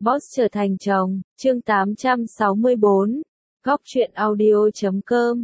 Boss trở thành chồng, chương 864, góc truyện audio.com,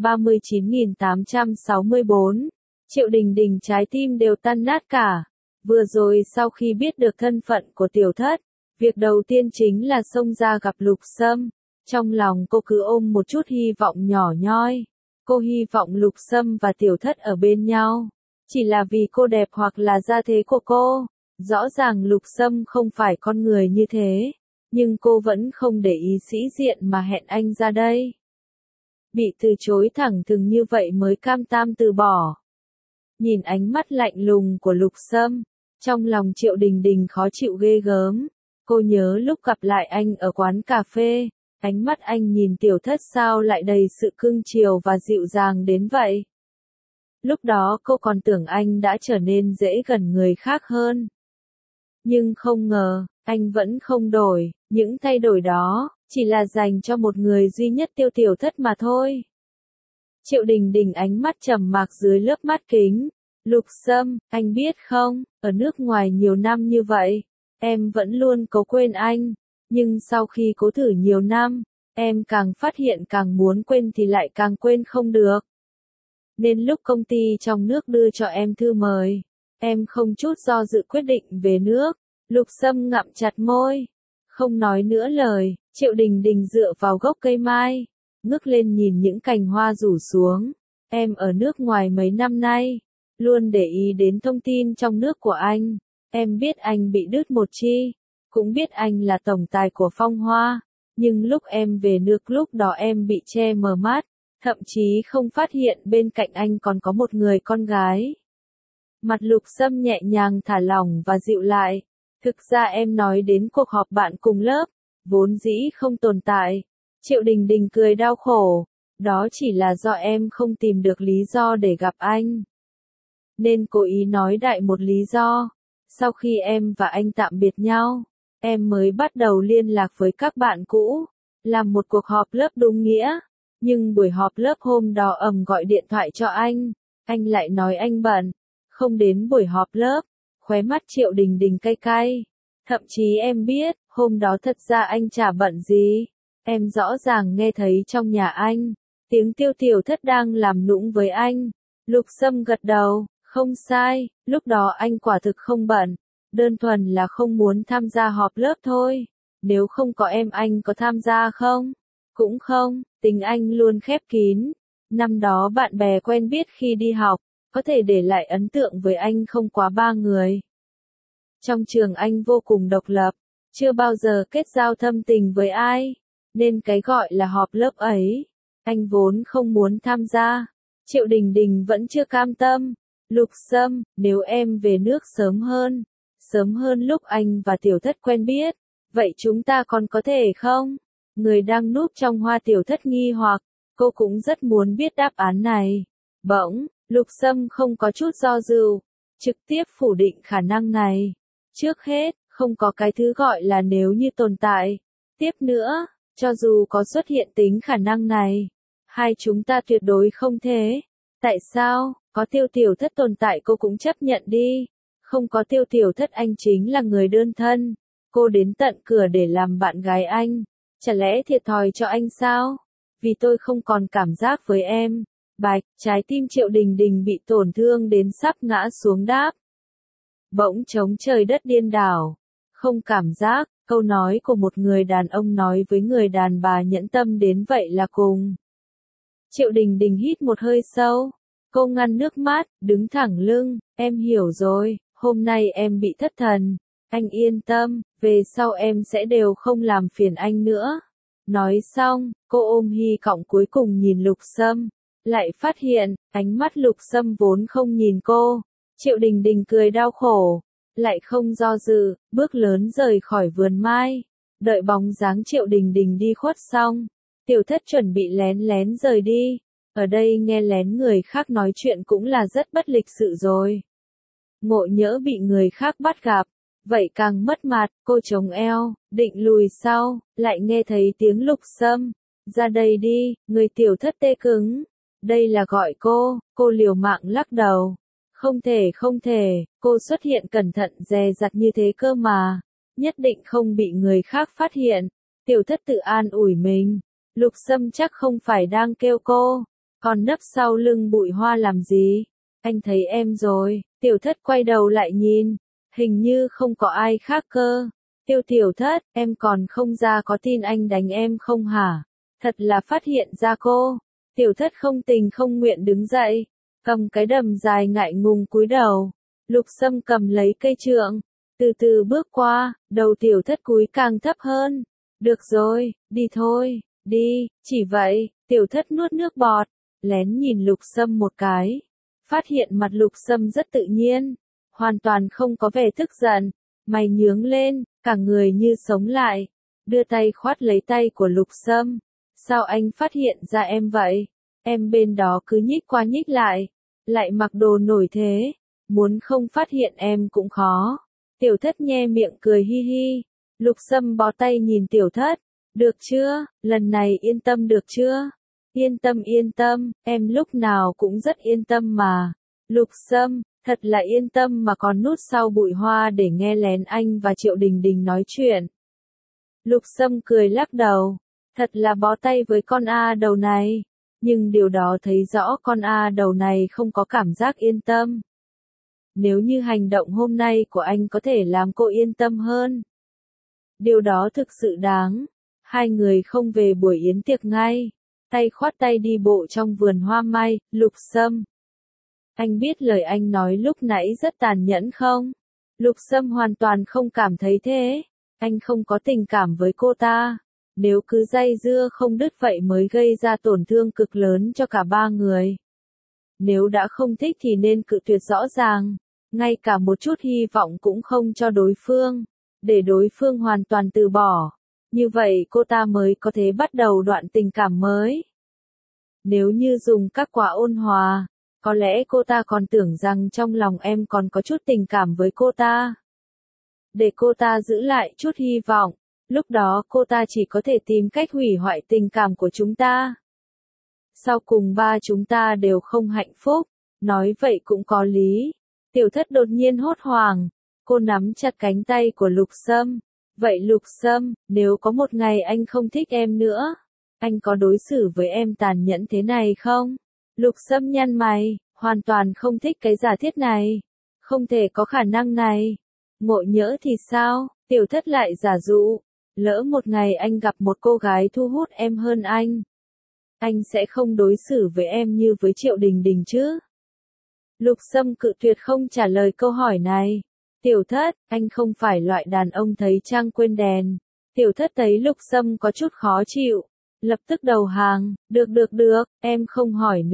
39.864, Triệu Đình Đình trái tim đều tan nát cả. Vừa rồi sau khi biết được thân phận của tiểu thất, việc đầu tiên chính là xông ra gặp Lục Sâm. Trong lòng cô cứ ôm một chút hy vọng nhỏ nhoi. Cô hy vọng Lục Sâm và tiểu thất ở bên nhau. Chỉ là vì cô đẹp hoặc là gia thế của cô. Rõ ràng Lục Sâm không phải con người như thế. Nhưng cô vẫn không để ý sĩ diện mà hẹn anh ra đây. Bị từ chối thẳng thừng như vậy mới cam tam từ bỏ. Nhìn ánh mắt lạnh lùng của Lục Sâm, trong lòng Triệu Đình Đình khó chịu ghê gớm. Cô nhớ lúc gặp lại anh ở quán cà phê, ánh mắt anh nhìn tiểu thất sao lại đầy sự cưng chiều và dịu dàng đến vậy. Lúc đó cô còn tưởng anh đã trở nên dễ gần người khác hơn. Nhưng không ngờ, anh vẫn không đổi, những thay đổi đó, chỉ là dành cho một người duy nhất tiểu thất mà thôi. Triệu Đình Đình ánh mắt trầm mặc dưới lớp mắt kính. Lục Sâm, anh biết không, ở nước ngoài nhiều năm như vậy, em vẫn luôn cố quên anh. Nhưng sau khi cố thử nhiều năm, em càng phát hiện càng muốn quên thì lại càng quên không được. Nên lúc công ty trong nước đưa cho em thư mời, em không chút do dự quyết định về nước. Lục Sâm ngậm chặt môi, không nói nữa lời. Triệu Đình Đình dựa vào gốc cây mai, ngước lên nhìn những cành hoa rủ xuống. Em ở nước ngoài mấy năm nay, luôn để ý đến thông tin trong nước của anh. Em biết anh bị đứt một chi, cũng biết anh là tổng tài của Phong Hoa. Nhưng lúc em về nước lúc đó em bị che mờ mắt, thậm chí không phát hiện bên cạnh anh còn có một người con gái. Mặt Lục Sâm nhẹ nhàng thả lỏng và dịu lại. Thực ra em nói đến cuộc họp bạn cùng lớp, vốn dĩ không tồn tại. Triệu Đình Đình cười đau khổ. Đó chỉ là do em không tìm được lý do để gặp anh. Nên cố ý nói đại một lý do. Sau khi em và anh tạm biệt nhau, em mới bắt đầu liên lạc với các bạn cũ, làm một cuộc họp lớp đúng nghĩa. Nhưng buổi họp lớp hôm đó gọi điện thoại cho anh lại nói anh bận, không đến buổi họp lớp. Khóe mắt Triệu Đình Đình cay cay. Thậm chí em biết, hôm đó thật ra anh chả bận gì. Em rõ ràng nghe thấy trong nhà anh, tiếng tiểu thất đang làm nũng với anh. Lục Sâm gật đầu, không sai, lúc đó anh quả thực không bận. Đơn thuần là không muốn tham gia họp lớp thôi. Nếu không có em anh có tham gia không? Cũng không, tính anh luôn khép kín. Năm đó bạn bè quen biết khi đi học, có thể để lại ấn tượng với anh không quá 3 người. Trong trường anh vô cùng độc lập, chưa bao giờ kết giao thâm tình với ai, nên cái gọi là họp lớp ấy, anh vốn không muốn tham gia. Triệu Đình Đình vẫn chưa cam tâm. Lục Sâm, nếu em về nước sớm hơn lúc anh và tiểu thất quen biết, vậy chúng ta còn có thể không? Người đang núp trong hoa tiểu thất nghi hoặc, cô cũng rất muốn biết đáp án này. Bỗng, Lục Sâm không có chút do dự, trực tiếp phủ định khả năng này. Trước hết, không có cái thứ gọi là nếu như tồn tại. Tiếp nữa, cho dù có xuất hiện tính khả năng này, hai chúng ta tuyệt đối không thế. Tại sao? Có tiểu thất tồn tại cô cũng chấp nhận đi. Không có tiểu thất anh chính là người đơn thân. Cô đến tận cửa để làm bạn gái anh. Chả lẽ thiệt thòi cho anh sao? Vì tôi không còn cảm giác với em. Bạch, trái tim Triệu Đình Đình bị tổn thương đến sắp ngã xuống đáp. Bỗng trống trời đất điên đảo. Không cảm giác, câu nói của một người đàn ông nói với người đàn bà nhẫn tâm đến vậy là cùng. Triệu Đình Đình hít một hơi sâu. Cô ngăn nước mắt, đứng thẳng lưng. Em hiểu rồi, hôm nay em bị thất thần. Anh yên tâm, về sau em sẽ đều không làm phiền anh nữa. Nói xong, cô ôm hy vọng cuối cùng nhìn Lục Sâm. Lại phát hiện, ánh mắt Lục Sâm vốn không nhìn cô. Triệu Đình Đình cười đau khổ. Lại không do dự, bước lớn rời khỏi vườn mai. Đợi bóng dáng Triệu Đình Đình đi khuất xong, tiểu thất chuẩn bị lén lén rời đi. Ở đây nghe lén người khác nói chuyện cũng là rất bất lịch sự rồi. Ngộ nhỡ bị người khác bắt gặp, vậy càng mất mặt. Cô chống eo, định lùi sau, lại nghe thấy tiếng Lục Sâm. Ra đây đi, người tiểu thất tê cứng. Đây là gọi cô liều mạng lắc đầu. Không thể, cô xuất hiện cẩn thận dè dặt như thế cơ mà. nhất định không bị người khác phát hiện. Tiểu thất tự an ủi mình, Lục Sâm chắc không phải đang kêu cô, còn nấp sau lưng bụi hoa làm gì, anh thấy em rồi. Tiểu thất quay đầu lại nhìn, hình như không có ai khác cơ. Tiểu thất, em còn không ra có tin anh đánh em không hả? Thật là phát hiện ra cô. Tiểu thất không tình không nguyện đứng dậy, cầm cái đầm dài ngại ngùng cúi đầu. Lục Sâm cầm lấy cây trượng, từ từ bước qua, đầu tiểu thất cúi càng thấp hơn. Được rồi, đi thôi, đi, chỉ vậy. Tiểu thất nuốt nước bọt, lén nhìn Lục Sâm một cái. Phát hiện mặt Lục Sâm rất tự nhiên, hoàn toàn không có vẻ tức giận, mày nhướng lên, cả người như sống lại, đưa tay khoát lấy tay của Lục Sâm. Sao anh phát hiện ra em vậy? Em bên đó cứ nhích qua nhích lại mặc đồ nổi thế, muốn không phát hiện em cũng khó. Tiểu thất nhe miệng cười hi hi. Lục Sâm bó tay nhìn tiểu thất, được chưa, lần này yên tâm được chưa? Yên tâm, em lúc nào cũng rất yên tâm mà. Lục Sâm, thật là yên tâm mà còn núp sau bụi hoa để nghe lén anh và Triệu Đình Đình nói chuyện. Lục Sâm cười lắc đầu, thật là bó tay với con A đầu này, nhưng điều đó thấy rõ con A đầu này không có cảm giác yên tâm. Nếu như hành động hôm nay của anh có thể làm cô yên tâm hơn, điều đó thực sự đáng. Hai người không về buổi yến tiệc ngay, tay khoát tay đi bộ trong vườn hoa mai. Lục Sâm, anh biết lời anh nói lúc nãy rất tàn nhẫn không? Lục Sâm hoàn toàn không cảm thấy thế, anh không có tình cảm với cô ta. Nếu cứ dây dưa không đứt vậy mới gây ra tổn thương cực lớn cho cả ba người. Nếu đã không thích thì nên cự tuyệt rõ ràng, ngay cả một chút hy vọng cũng không cho đối phương, để đối phương hoàn toàn từ bỏ. Như vậy cô ta mới có thể bắt đầu đoạn tình cảm mới. Nếu như dùng các quả ôn hòa, có lẽ cô ta còn tưởng rằng trong lòng em còn có chút tình cảm với cô ta. Để cô ta giữ lại chút hy vọng, lúc đó cô ta chỉ có thể tìm cách hủy hoại tình cảm của chúng ta. Sau cùng ba chúng ta đều không hạnh phúc, nói vậy cũng có lý. Tiểu thất đột nhiên hốt hoảng, cô nắm chặt cánh tay của Lục Sâm. Vậy Lục Sâm, nếu có một ngày anh không thích em nữa, anh có đối xử với em tàn nhẫn thế này không? Lục Sâm nhăn mày, hoàn toàn không thích cái giả thiết này. Không thể có khả năng này. Ngộ nhỡ thì sao? Tiểu thất lại giả dụ. Lỡ một ngày anh gặp một cô gái thu hút em hơn anh sẽ không đối xử với em như với Triệu Đình Đình chứ? Lục Sâm cự tuyệt không trả lời câu hỏi này. Tiểu thất, anh không phải loại đàn ông thấy trăng quên đèn. Tiểu thất thấy Lục Sâm có chút khó chịu, lập tức đầu hàng. Được, em không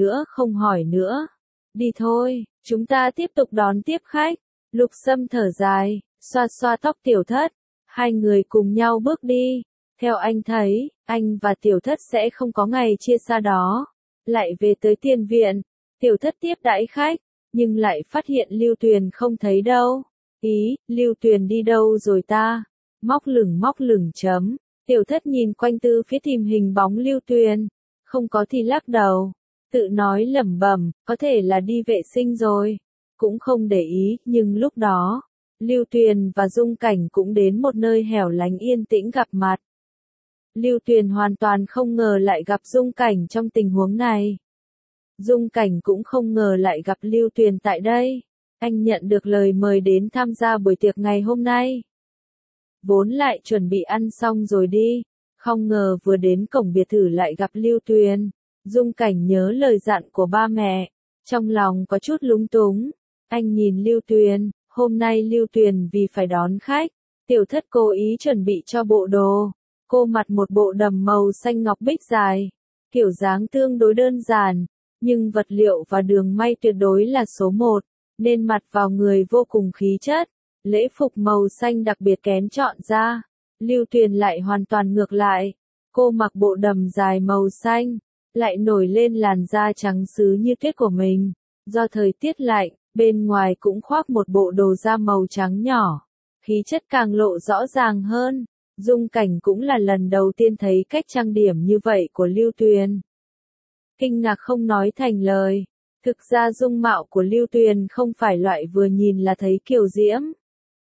hỏi nữa. Đi thôi, chúng ta tiếp tục đón tiếp khách. Lục Sâm thở dài, xoa xoa tóc tiểu thất. Hai người cùng nhau bước đi. Theo anh thấy, anh và tiểu thất sẽ không có ngày chia xa đó. Lại về tới tiền viện, tiểu thất tiếp đãi khách, nhưng lại phát hiện Lưu Tuyền không thấy đâu. Lưu Tuyền đi đâu rồi ta? Móc lửng chấm. Tiểu thất nhìn quanh tư phía tìm hình bóng Lưu Tuyền. Không có thì lắc đầu. Tự nói lẩm bẩm, có thể là đi vệ sinh rồi. Cũng không để ý, nhưng lúc đó, Lưu Tuyền và Dung Cảnh cũng đến một nơi hẻo lánh yên tĩnh gặp mặt. Lưu Tuyền hoàn toàn không ngờ lại gặp Dung Cảnh trong tình huống này. Dung Cảnh cũng không ngờ lại gặp Lưu Tuyền tại đây. Anh nhận được lời mời đến tham gia buổi tiệc ngày hôm nay. Vốn lại chuẩn bị ăn xong rồi đi, không ngờ vừa đến cổng biệt thự lại gặp Lưu Tuyền. Dung Cảnh nhớ lời dặn của ba mẹ, trong lòng có chút lúng túng. Anh nhìn Lưu Tuyền, hôm nay Lưu Tuyền vì phải đón khách, tiểu thất cố ý chuẩn bị cho bộ đồ. Cô mặc một bộ đầm màu xanh ngọc bích dài, kiểu dáng tương đối đơn giản, nhưng vật liệu và đường may tuyệt đối là số một, nên mặc vào người vô cùng khí chất. Lễ phục màu xanh đặc biệt kén chọn ra. Lưu Tuyền lại hoàn toàn ngược lại. Cô mặc bộ đầm dài màu xanh, lại nổi lên làn da trắng sứ như tuyết của mình. Do thời tiết lạnh, bên ngoài cũng khoác một bộ đồ da màu trắng nhỏ. Khí chất càng lộ rõ ràng hơn. Dung Cảnh cũng là lần đầu tiên thấy cách trang điểm như vậy của Lưu Tuyền. Kinh ngạc không nói thành lời. Thực ra dung mạo của Lưu Tuyền không phải loại vừa nhìn là thấy kiều diễm.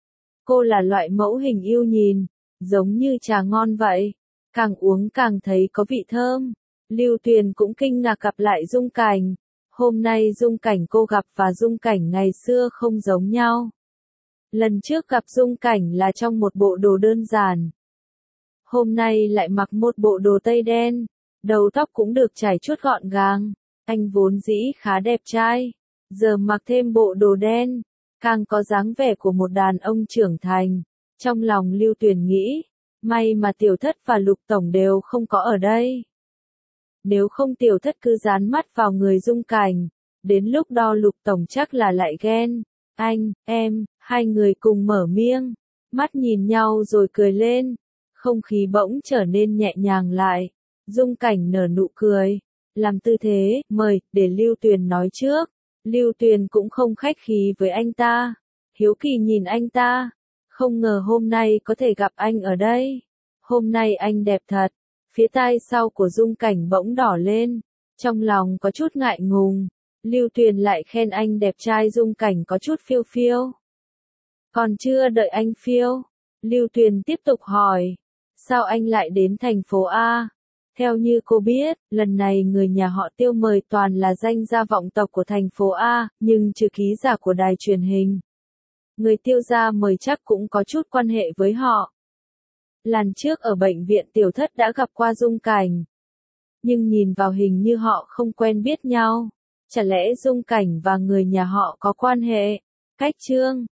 Cô là loại mẫu hình yêu nhìn, giống như trà ngon vậy, càng uống càng thấy có vị thơm. Lưu Tuyền cũng kinh ngạc gặp lại Dung Cảnh. Hôm nay Dung Cảnh cô gặp và Dung Cảnh ngày xưa không giống nhau. Lần trước gặp Dung Cảnh là trong một bộ đồ đơn giản. Hôm nay lại mặc một bộ đồ tây đen, đầu tóc cũng được chải chuốt gọn gàng. Anh vốn dĩ khá đẹp trai, giờ mặc thêm bộ đồ đen, càng có dáng vẻ của một đàn ông trưởng thành. Trong lòng Lưu Tuyền nghĩ, may mà Tiểu Thất và Lục Tổng đều không có ở đây. Nếu không Tiểu Thất cứ dán mắt vào người Dung Cảnh, đến lúc đó Lục Tổng chắc là lại ghen. Anh, em, hai người cùng mở miệng, mắt nhìn nhau rồi cười lên. Không khí bỗng trở nên nhẹ nhàng lại. Dung Cảnh nở nụ cười, làm tư thế, mời, để Lưu Tuyền nói trước. Lưu Tuyền cũng không khách khí với anh ta, hiếu kỳ nhìn anh ta. Không ngờ hôm nay có thể gặp anh ở đây. Hôm nay anh đẹp thật. Phía tai sau của Dung Cảnh bỗng đỏ lên, trong lòng có chút ngại ngùng. Lưu Tuyền lại khen anh đẹp trai, Dung Cảnh có chút phiêu phiêu. Còn chưa đợi anh phiêu, Lưu Tuyền tiếp tục hỏi, sao anh lại đến thành phố A? Theo như cô biết, lần này người nhà họ Tiêu mời toàn là danh gia vọng tộc của thành phố A, nhưng trừ ký giả của đài truyền hình. Người Tiêu gia mời chắc cũng có chút quan hệ với họ. Lần trước ở bệnh viện Tiểu Thất đã gặp qua Dung Cảnh, nhưng nhìn vào hình như họ không quen biết nhau. Chả lẽ Dung Cảnh và người nhà họ có quan hệ? Cách chương